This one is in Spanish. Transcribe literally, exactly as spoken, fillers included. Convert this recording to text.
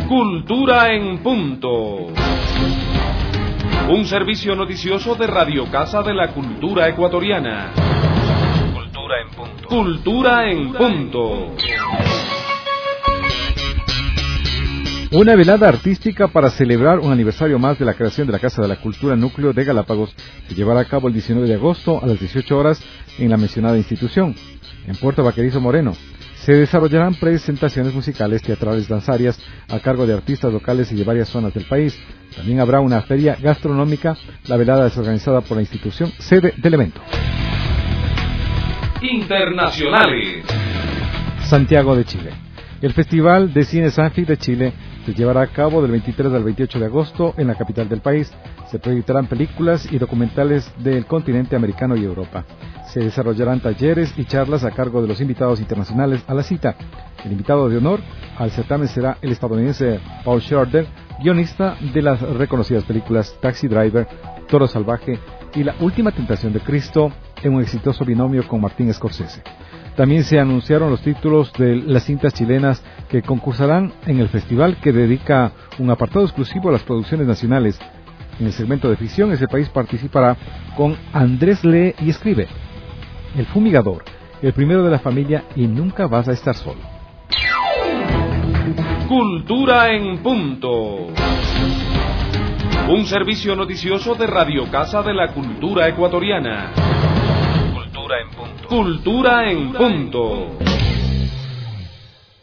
Cultura en punto. Un servicio noticioso de Radio Casa de la Cultura Ecuatoriana. Cultura en punto. Cultura en punto. Una velada artística para celebrar un aniversario más de la creación de la Casa de la Cultura Núcleo de Galápagos se llevará a cabo el diecinueve de agosto a las dieciocho horas en la mencionada institución, en Puerto Vaquerizo Moreno. Se desarrollarán presentaciones musicales, teatrales, danzarias a cargo de artistas locales y de varias zonas del país. También habrá una feria gastronómica. La velada es organizada por la institución sede del evento. Internacionales. Santiago de Chile. El Festival de Cine Sanfi de Chile se llevará a cabo del veintitrés al veintiocho de agosto en la capital del país. Se proyectarán películas y documentales del continente americano y Europa. Se desarrollarán talleres y charlas a cargo de los invitados internacionales a la cita. El invitado de honor al certamen será el estadounidense Paul Schrader, guionista de las reconocidas películas Taxi Driver, Toro Salvaje y La Última Tentación de Cristo, en un exitoso binomio con Martin Scorsese. También se anunciaron los títulos de las cintas chilenas que concursarán en el festival, que dedica un apartado exclusivo a las producciones nacionales. En el segmento de ficción, ese país participará con Andrés Lee y escribe El Fumigador, el primero de la familia y Nunca vas a estar solo. Cultura en punto. Un servicio noticioso de Radio Casa de la Cultura Ecuatoriana. Cultura en punto. Cultura en punto.